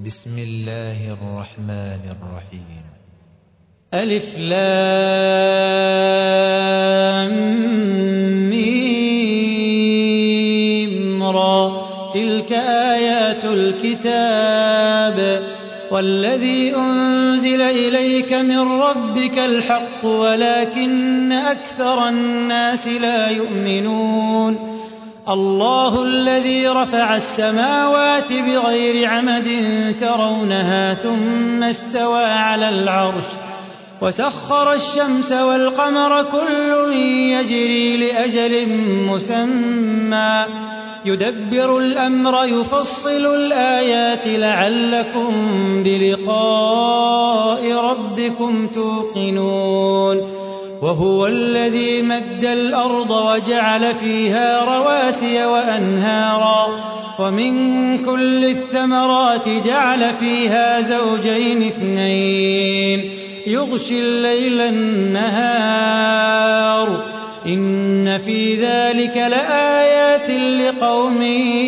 بسم الله الرحمن الرحيم. ألف لام ميم را، تلك آيات الكتاب والذي أنزل إليك من ربك الحق ولكن أكثر الناس لا يؤمنون. الله الذي رفع السماوات بغير عمد ترونها ثم استوى على العرش وسخر الشمس والقمر كل يجري لأجل مسمى يدبر الأمر يفصل الآيات لعلكم بلقاء ربكم توقنون. وهو الذي مد الأرض وجعل فيها رواسي وأنهارا ومن كل الثمرات جعل فيها زوجين اثنين يغشي الليل النهار إن في ذلك لآيات لقوم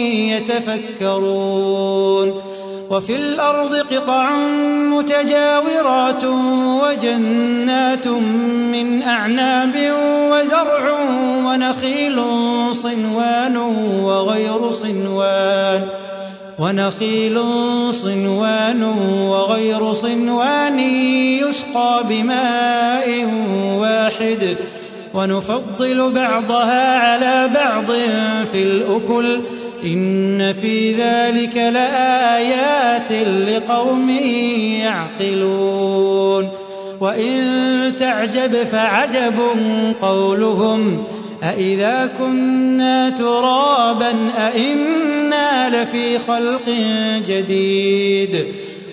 يتفكرون. وفي الأرض قطع متجاورات وجنات من أعناب وزرع ونخيل صنوان وغير صنوان يسقى بماء واحد ونفضل بعضها على بعض في الأكل إن في ذلك لآيات لقوم يعقلون. وإن تعجب فعجب قولهم أإذا كنا ترابا أإنا لفي خلق جديد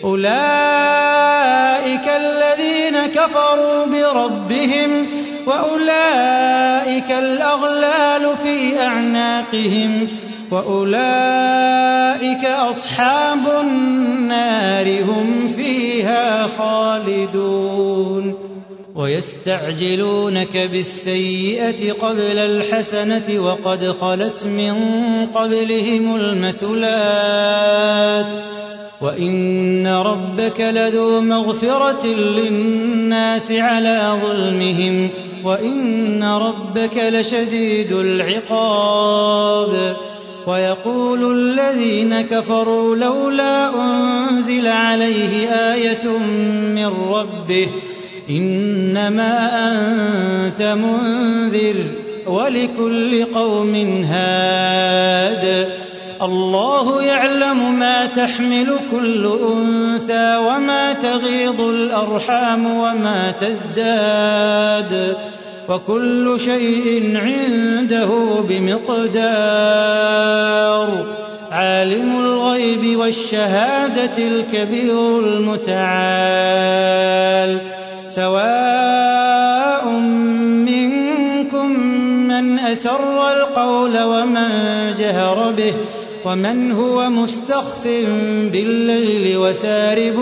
أولئك الذين كفروا بربهم وأولئك الأغلال في أعناقهم وأولئك أصحاب النار هم فيها خالدون. ويستعجلونك بالسيئة قبل الحسنة وقد خلت من قبلهم المثلات وإن ربك لذو مغفرة للناس على ظلمهم وإن ربك لشديد العقاب. ويقول الذين كفروا لولا أنزل عليه آية من ربه إنما أنت منذر ولكل قوم هاد الله يعلم ما تحمل كل أنثى وما تغيض الأرحام وما تزداد وكل شيء عنده بمقدار. عالم الغيب والشهادة الكبير المتعال سواء منكم من أسر القول ومن جهر به ومن هو مستخف بالليل وسارب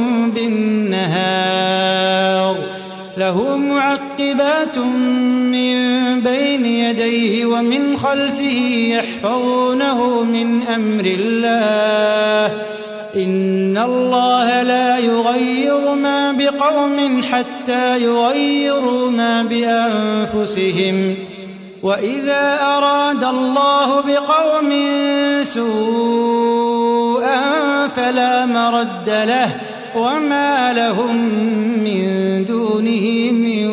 بالنهار له معقبات من بين يديه ومن خلفه يحفظونه من أمر الله إن الله لا يغير ما بقوم حتى يغيروا ما بأنفسهم وإذا أراد الله بقوم سوءا فلا مرد له وما لهم من دونه من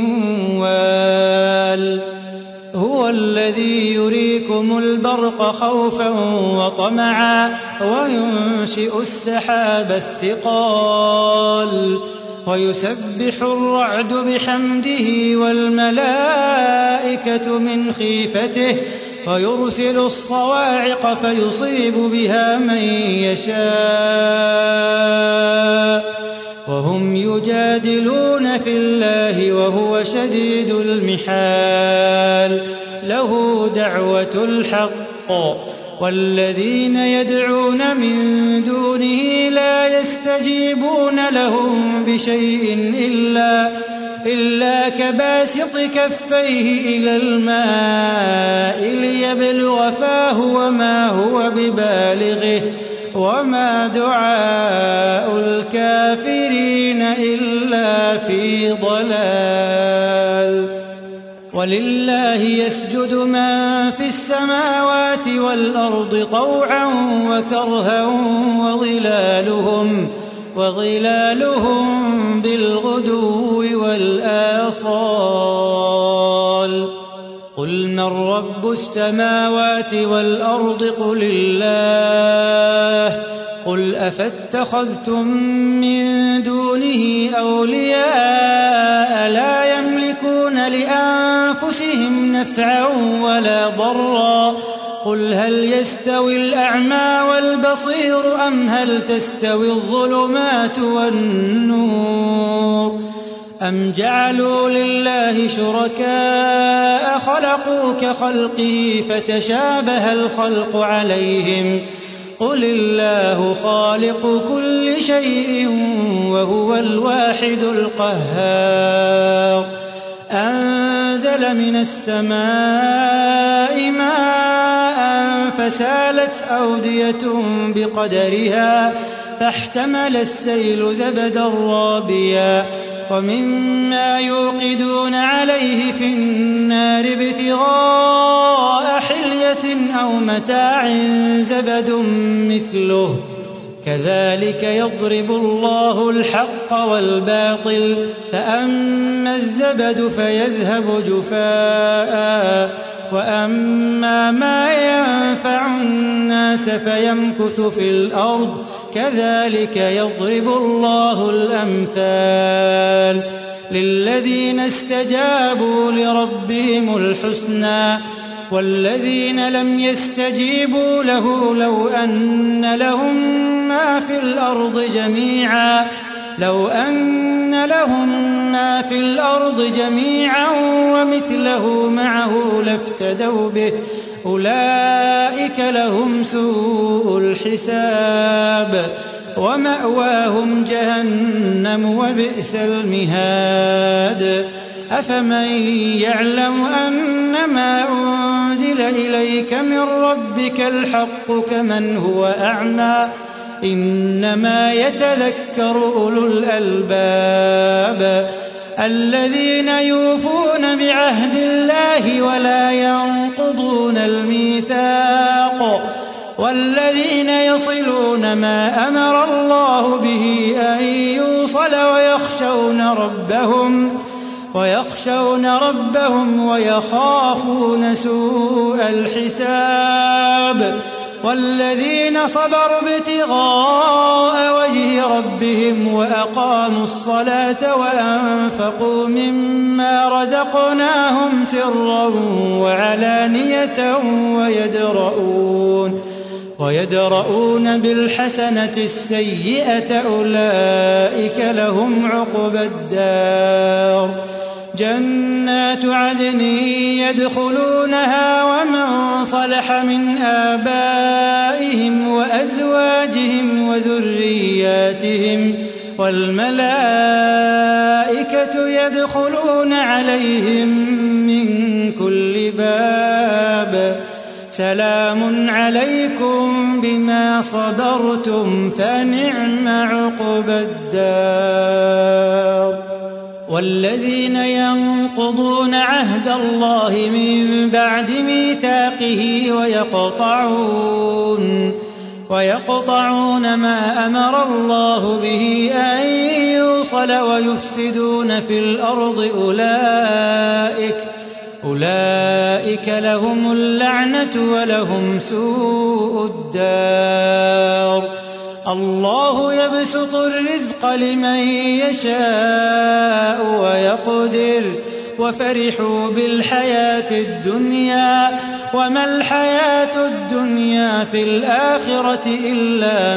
وال. هو الذي يريكم البرق خوفا وطمعا وينشئ السحاب الثقال ويسبح الرعد بحمده والملائكة من خيفته ويرسل الصواعق فيصيب بها من يشاء وهم يجادلون في الله وهو شديد المحال. له دعوة الحق والذين يدعون من دونه لا يستجيبون لهم بشيء إلا كباسط كفيه إلى الماء ليبلغ فاه وما هو ببالغه وما دعاء ولله يسجد من في السماوات والأرض طوعا وكرها وظلالهم بالغدو والآصال قل من رب السماوات والأرض قل الله قل أفاتخذتم من دونه أولياء لا يملكون لأنفسهم نفعا ولا ضرا قل هل يستوي الأعمى والبصير أم هل تستوي الظلمات والنور أم جعلوا لله شركاء خلقوا كخلقه فتشابه الخلق عليهم قل الله خالق كل شيء وهو الواحد القهار أنزل من السماء ماء فسالت أودية بقدرها فاحتمل السيل زبدا رابيا ومما يوقدون عليه في النار ابتغاء حلية أو متاع زبد مثله كذلك يضرب الله الحق والباطل فأما الزبد فيذهب جفاء وأما ما ينفع الناس فيمكث في الأرض كذلك يضرب الله الأمثال للذين استجابوا لربهم الحسنى والذين لم يستجيبوا له لو أن لهم ما في الأرض جميعا ومثله معه لافتدوا به أولئك لهم سوء الحساب ومأواهم جهنم وبئس المهاد أفمن يعلم أنما أنزل إليك من ربك الحق كمن هو أعمى إنما يتذكر أولو الألباب الذين يوفون بعهد الله ولا ينقضون الميثاق والذين يصلون ما أمر الله به أن يوصل ويخشون ربهم ويخافون سوء الحساب والذين صبروا ابتغاء وجه ربهم وأقاموا الصلاة وأنفقوا مما رزقناهم سرا وعلانية ويدرؤون بالحسنة السيئة أولئك لهم عقبى الدار جنات عدن يدخلونها ومن صلح من آبائهم وأزواجهم وذرياتهم والملائكة يدخلون عليهم من كل باب سلام عليكم بما صبرتم فنعم عقبى الدار والذين ينقضون عهد الله من بعد ميثاقه ويقطعون ما أمر الله به أن يوصل ويفسدون في الأرض أولئك لهم اللعنة ولهم سوء الدار الله يبسط الرزق لمن يشاء ويقدر وفرحوا بالحياة الدنيا وما الحياة الدنيا في الآخرة إلا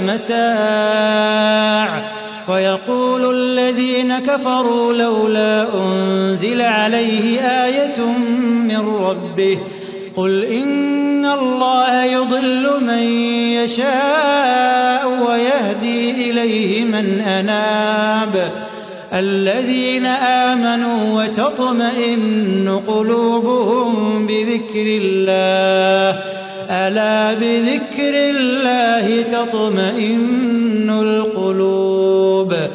متاع ويقول الذين كفروا لولا أنزل عليه آية من ربه قل إن الله يضل من يشاء ويهدي إليه من أناب الذين آمنوا وتطمئن قلوبهم بذكر الله ألا بذكر الله تطمئن القلوب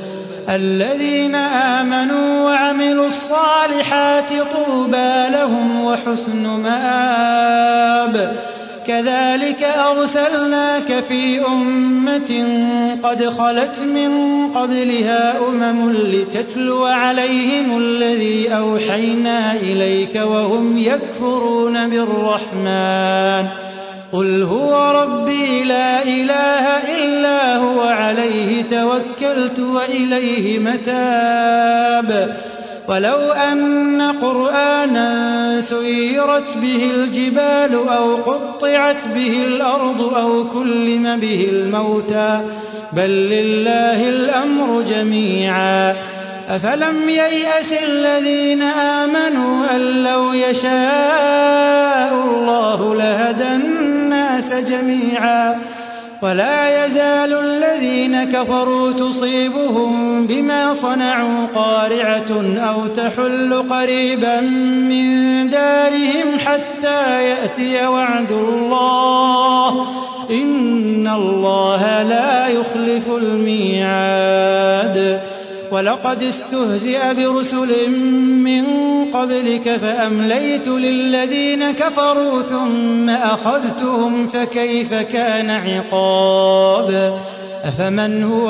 الذين آمنوا وعملوا الصالحات طوبى لهم وحسن مآب كذلك أرسلناك في أمة قد خلت من قبلها لتتلو عليهم الذي أوحينا إليك وهم يكفرون بالرحمن قل هو ربي لا إله إلا هو عليه توكلت وإليه متاب ولو أن قرآنا سيرت به الجبال أو قطعت به الأرض أو كلم به الموتى بل لله الأمر جميعا أفلم ييأس الذين آمنوا أن لو يشاء الله لهدى الناس جميعا ولا يزال الذين كفروا تصيبهم بما صنعوا قارعة أو تحل قريبا من دارهم حتى يأتي وعد الله إن الله لا يخلف الميعاد ولقد استهزئ برسل من قبلك فأمليت للذين كفروا ثم أخذتهم فكيف كان عقاب أفمن هو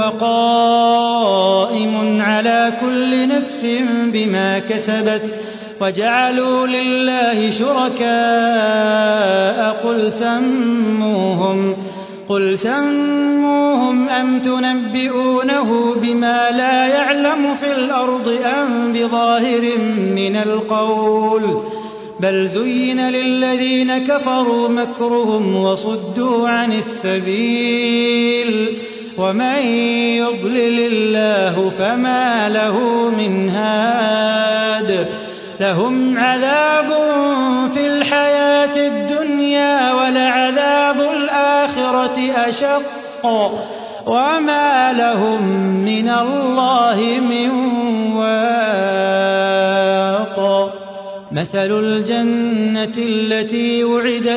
قائم على كل نفس بما كسبت وجعلوا لله شركاء قل سموهم أم تنبئونه بما لا يعلم في الأرض أم بظاهر من القول بل زين للذين كفروا مكرهم وصدوا عن السبيل ومن يضلل الله فما له من هاد لهم عذاب في الحياة الدنيا ولعذاب الآخرة أشق وما لهم من الله من واق مثل الجنة التي وعد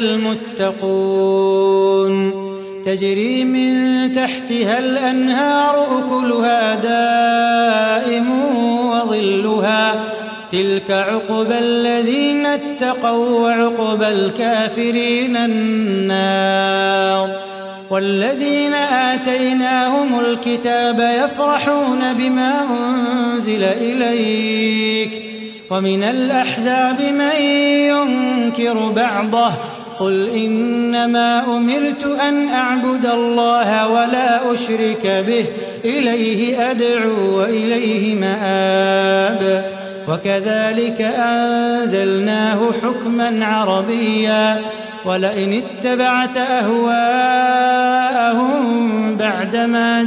المتقون تجري من تحتها الأنهار أكلها دائم وظلها تلك عقبى الذين اتقوا وعقبى الكافرين النار والذين آتيناهم الكتاب يفرحون بما أنزل إليك ومن الأحزاب من ينكر بعضه قل إنما أمرت أن أعبد الله ولا أشرك به إليه أدعو وإليه مآب وكذلك أنزلناه حكما عربيا ولئن اتبعت أهواءهم بعدما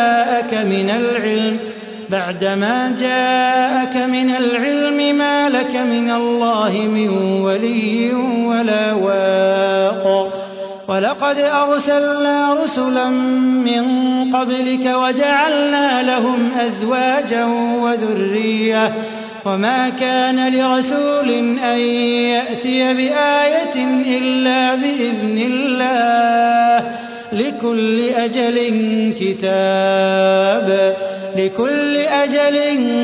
جاءك من العلم ما لك من الله من ولي ولا واق ولقد أرسلنا رسلا من قبلك وجعلنا لهم أزواجا وذرية وما كان لرسول أن يأتي بآية إلا بإذن الله لكل أجل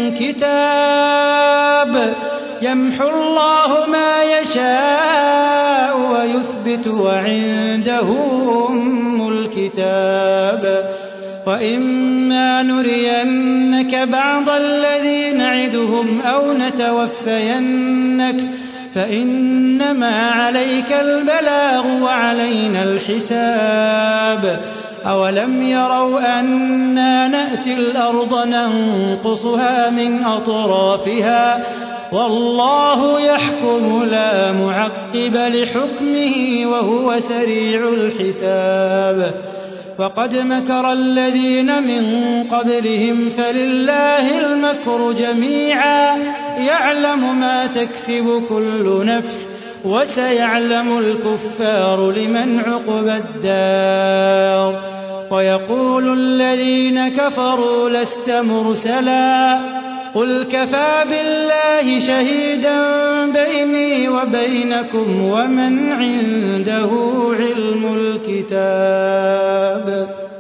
كتاب يمحو الله ما يشاء ويثبت وعنده أم الكتاب وإما نرينك بعض الذي نعدهم أو نتوفينك فإنما عليك البلاغ وعلينا الحساب أولم يروا أنا نأتي الأرض ننقصها من أطرافها والله يحكم لا معقب لحكمه وهو سريع الحساب وقد مكر الذين من قبلهم فلله المكر جميعا يعلم ما تكسب كل نفس وسيعلم الكفار لمن عقبى الدار ويقول الذين كفروا لست مرسلا قل كفى بالله شهيدا بيني وبينكم ومن عنده علم الكتاب